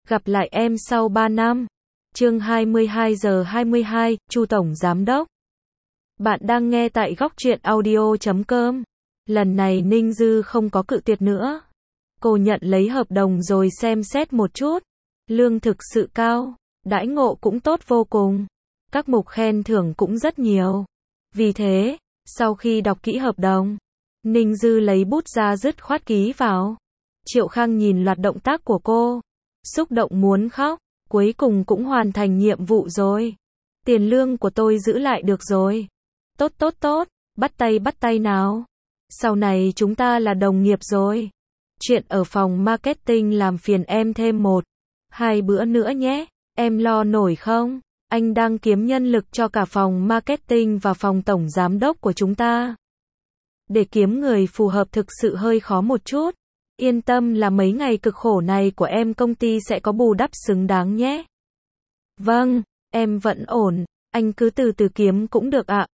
Gặp lại em sau 3 năm. Chương 22:22, Chu Tổng Giám Đốc. Bạn đang nghe tại Góc Truyện Audio.com. Lần này Ninh Dư không có cự tuyệt nữa. Cô nhận lấy hợp đồng rồi xem xét một chút. Lương thực sự cao, đãi ngộ cũng tốt vô cùng. Các mục khen thưởng cũng rất nhiều. Vì thế, sau khi đọc kỹ hợp đồng, Ninh Dư lấy bút ra dứt khoát ký vào. Triệu Khang nhìn loạt động tác của cô, xúc động muốn khóc, cuối cùng cũng hoàn thành nhiệm vụ rồi. Tiền lương của tôi giữ lại được rồi. Tốt tốt tốt, bắt tay nào. Sau này chúng ta là đồng nghiệp rồi. Chuyện ở phòng marketing làm phiền em thêm 1-2 bữa nữa nhé, em lo nổi không? Anh đang kiếm nhân lực cho cả phòng marketing và phòng tổng giám đốc của chúng ta. Để kiếm người phù hợp thực sự hơi khó một chút. Yên tâm là mấy ngày cực khổ này của em công ty sẽ có bù đắp xứng đáng nhé. Vâng, em vẫn ổn, anh cứ từ từ kiếm cũng được ạ.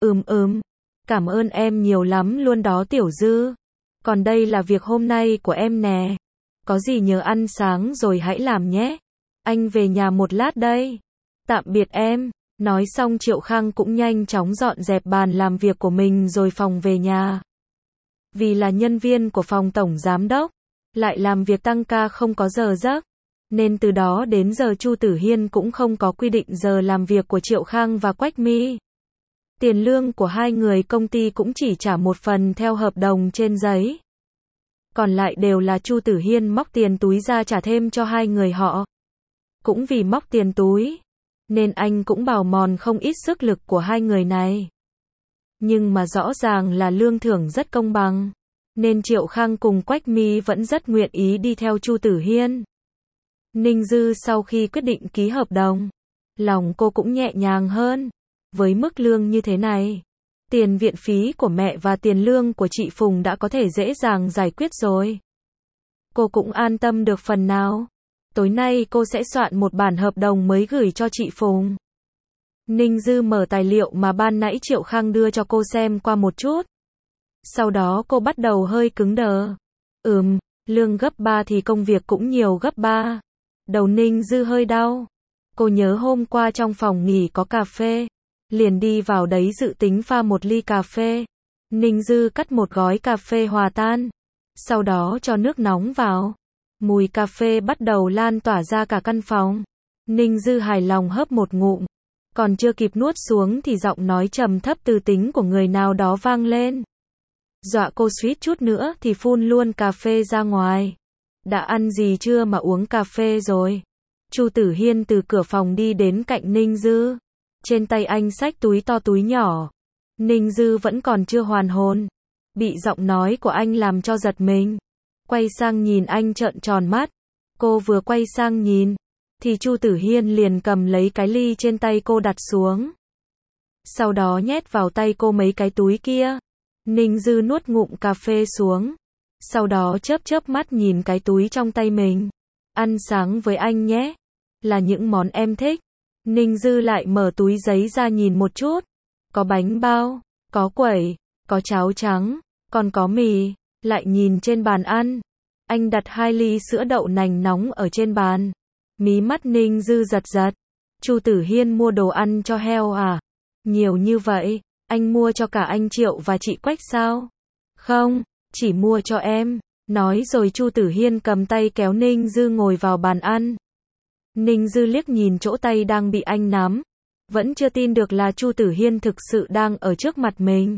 Cảm ơn em nhiều lắm luôn đó Tiểu Dư. Còn đây là việc hôm nay của em nè. Có gì nhớ ăn sáng rồi hãy làm nhé. Anh về nhà một lát đây. Tạm biệt em. Nói xong Triệu Khang cũng nhanh chóng dọn dẹp bàn làm việc của mình rồi phòng về nhà. Vì là nhân viên của phòng tổng giám đốc, lại làm việc tăng ca không có giờ giấc, nên từ đó đến giờ Chu Tử Hiên cũng không có quy định giờ làm việc của Triệu Khang và Quách Mi. Tiền lương của hai người công ty cũng chỉ trả một phần theo hợp đồng trên giấy. Còn lại đều là Chu Tử Hiên móc tiền túi ra trả thêm cho hai người họ. Cũng vì móc tiền túi, nên anh cũng bào mòn không ít sức lực của hai người này. Nhưng mà rõ ràng là lương thưởng rất công bằng, nên Triệu Khang cùng Quách Mi vẫn rất nguyện ý đi theo Chu Tử Hiên. Ninh Dư sau khi quyết định ký hợp đồng, lòng cô cũng nhẹ nhàng hơn. Với mức lương như thế này, tiền viện phí của mẹ và tiền lương của chị Phùng đã có thể dễ dàng giải quyết rồi. Cô cũng an tâm được phần nào. Tối nay cô sẽ soạn một bản hợp đồng mới gửi cho chị Phùng. Ninh Dư mở tài liệu mà ban nãy Triệu Khang đưa cho cô xem qua một chút. Sau đó cô bắt đầu hơi cứng đờ. Lương gấp 3 thì công việc cũng nhiều gấp 3. Đầu Ninh Dư hơi đau. Cô nhớ hôm qua trong phòng nghỉ có cà phê. Liền đi vào đấy dự tính pha một ly cà phê. Ninh Dư cắt một gói cà phê hòa tan. Sau đó cho nước nóng vào. Mùi cà phê bắt đầu lan tỏa ra cả căn phòng. Ninh Dư hài lòng hớp một ngụm. Còn chưa kịp nuốt xuống thì giọng nói trầm thấp từ tính của người nào đó vang lên. Dọa cô suýt chút nữa thì phun luôn cà phê ra ngoài. Đã ăn gì chưa mà uống cà phê rồi? Chu Tử Hiên từ cửa phòng đi đến cạnh Ninh Dư. Trên tay anh xách túi to túi nhỏ. Ninh Dư vẫn còn chưa hoàn hồn. Bị giọng nói của anh làm cho giật mình. Quay sang nhìn anh trợn tròn mắt. Cô vừa quay sang nhìn, thì Chu Tử Hiên liền cầm lấy cái ly trên tay cô đặt xuống. Sau đó nhét vào tay cô mấy cái túi kia. Ninh Dư nuốt ngụm cà phê xuống. Sau đó chớp mắt nhìn cái túi trong tay mình. Ăn sáng với anh nhé. Là những món em thích. Ninh Dư lại mở túi giấy ra nhìn một chút. Có bánh bao, có quẩy, có cháo trắng, còn có mì. Lại nhìn trên bàn ăn. Anh đặt 2 ly sữa đậu nành nóng ở trên bàn. Mí mắt Ninh Dư giật. Chu Tử Hiên mua đồ ăn cho heo à? Nhiều như vậy, anh mua cho cả anh Triệu và chị Quách sao? Không, chỉ mua cho em. Nói rồi Chu Tử Hiên cầm tay kéo Ninh Dư ngồi vào bàn ăn. Ninh Dư liếc nhìn chỗ tay đang bị anh nắm. Vẫn chưa tin được là Chu Tử Hiên thực sự đang ở trước mặt mình.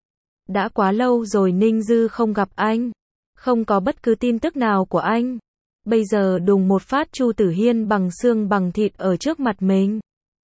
Đã quá lâu rồi Ninh Dư không gặp anh. Không có bất cứ tin tức nào của anh. Bây giờ đùng một phát Chu Tử Hiên bằng xương bằng thịt ở trước mặt mình.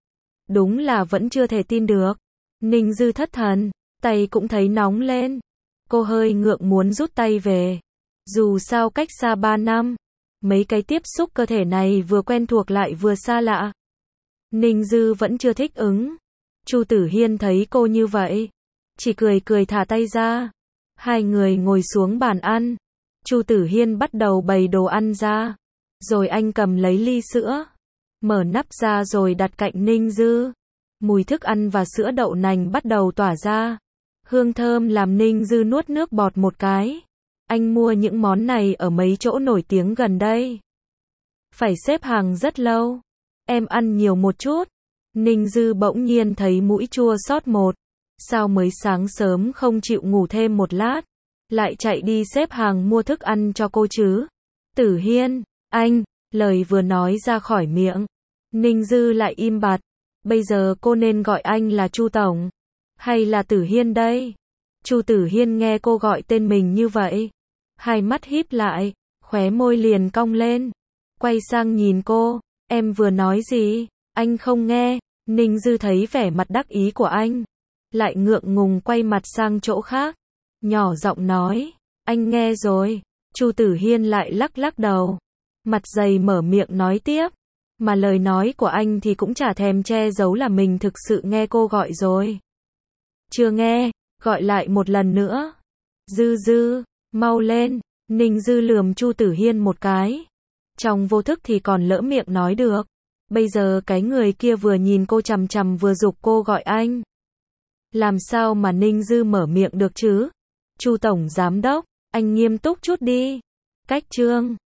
Đúng là vẫn chưa thể tin được. Ninh Dư thất thần, tay cũng thấy nóng lên. Cô hơi ngượng muốn rút tay về. Dù sao cách xa 3 năm, mấy cái tiếp xúc cơ thể này vừa quen thuộc lại vừa xa lạ. Ninh Dư vẫn chưa thích ứng. Chu Tử Hiên thấy cô như vậy, chỉ cười thả tay ra. Hai người ngồi xuống bàn ăn. Chu Tử Hiên bắt đầu bày đồ ăn ra. Rồi anh cầm lấy ly sữa, mở nắp ra rồi đặt cạnh Ninh Dư. Mùi thức ăn và sữa đậu nành bắt đầu tỏa ra. Hương thơm làm Ninh Dư nuốt nước bọt một cái. Anh mua những món này ở mấy chỗ nổi tiếng gần đây. Phải xếp hàng rất lâu. Em ăn nhiều một chút. Ninh Dư bỗng nhiên thấy mũi chua xót một. Sao mới sáng sớm không chịu ngủ thêm một lát, lại chạy đi xếp hàng mua thức ăn cho cô chứ? Tử Hiên, anh, lời vừa nói ra khỏi miệng, Ninh Dư lại im bặt. Bây giờ cô nên gọi anh là Chu Tổng, hay là Tử Hiên đây? Chu Tử Hiên nghe cô gọi tên mình như vậy, hai mắt híp lại, khóe môi liền cong lên, quay sang nhìn cô, em vừa nói gì? Anh không nghe. Ninh Dư thấy vẻ mặt đắc ý của anh, lại ngượng ngùng quay mặt sang chỗ khác, nhỏ giọng nói, anh nghe rồi. Chu Tử Hiên lại lắc lắc đầu, mặt dày mở miệng nói tiếp, mà lời nói của anh thì cũng chả thèm che giấu là mình thực sự nghe cô gọi rồi. Chưa nghe, gọi lại một lần nữa. Dư Dư, mau lên. Ninh Dư lườm Chu Tử Hiên một cái, trong vô thức thì còn lỡ miệng nói được. Bây giờ cái người kia vừa nhìn cô chằm chằm vừa giục cô gọi anh. Làm sao mà Ninh Dư mở miệng được chứ? Chu Tổng Giám Đốc, anh nghiêm túc chút đi. Cách chương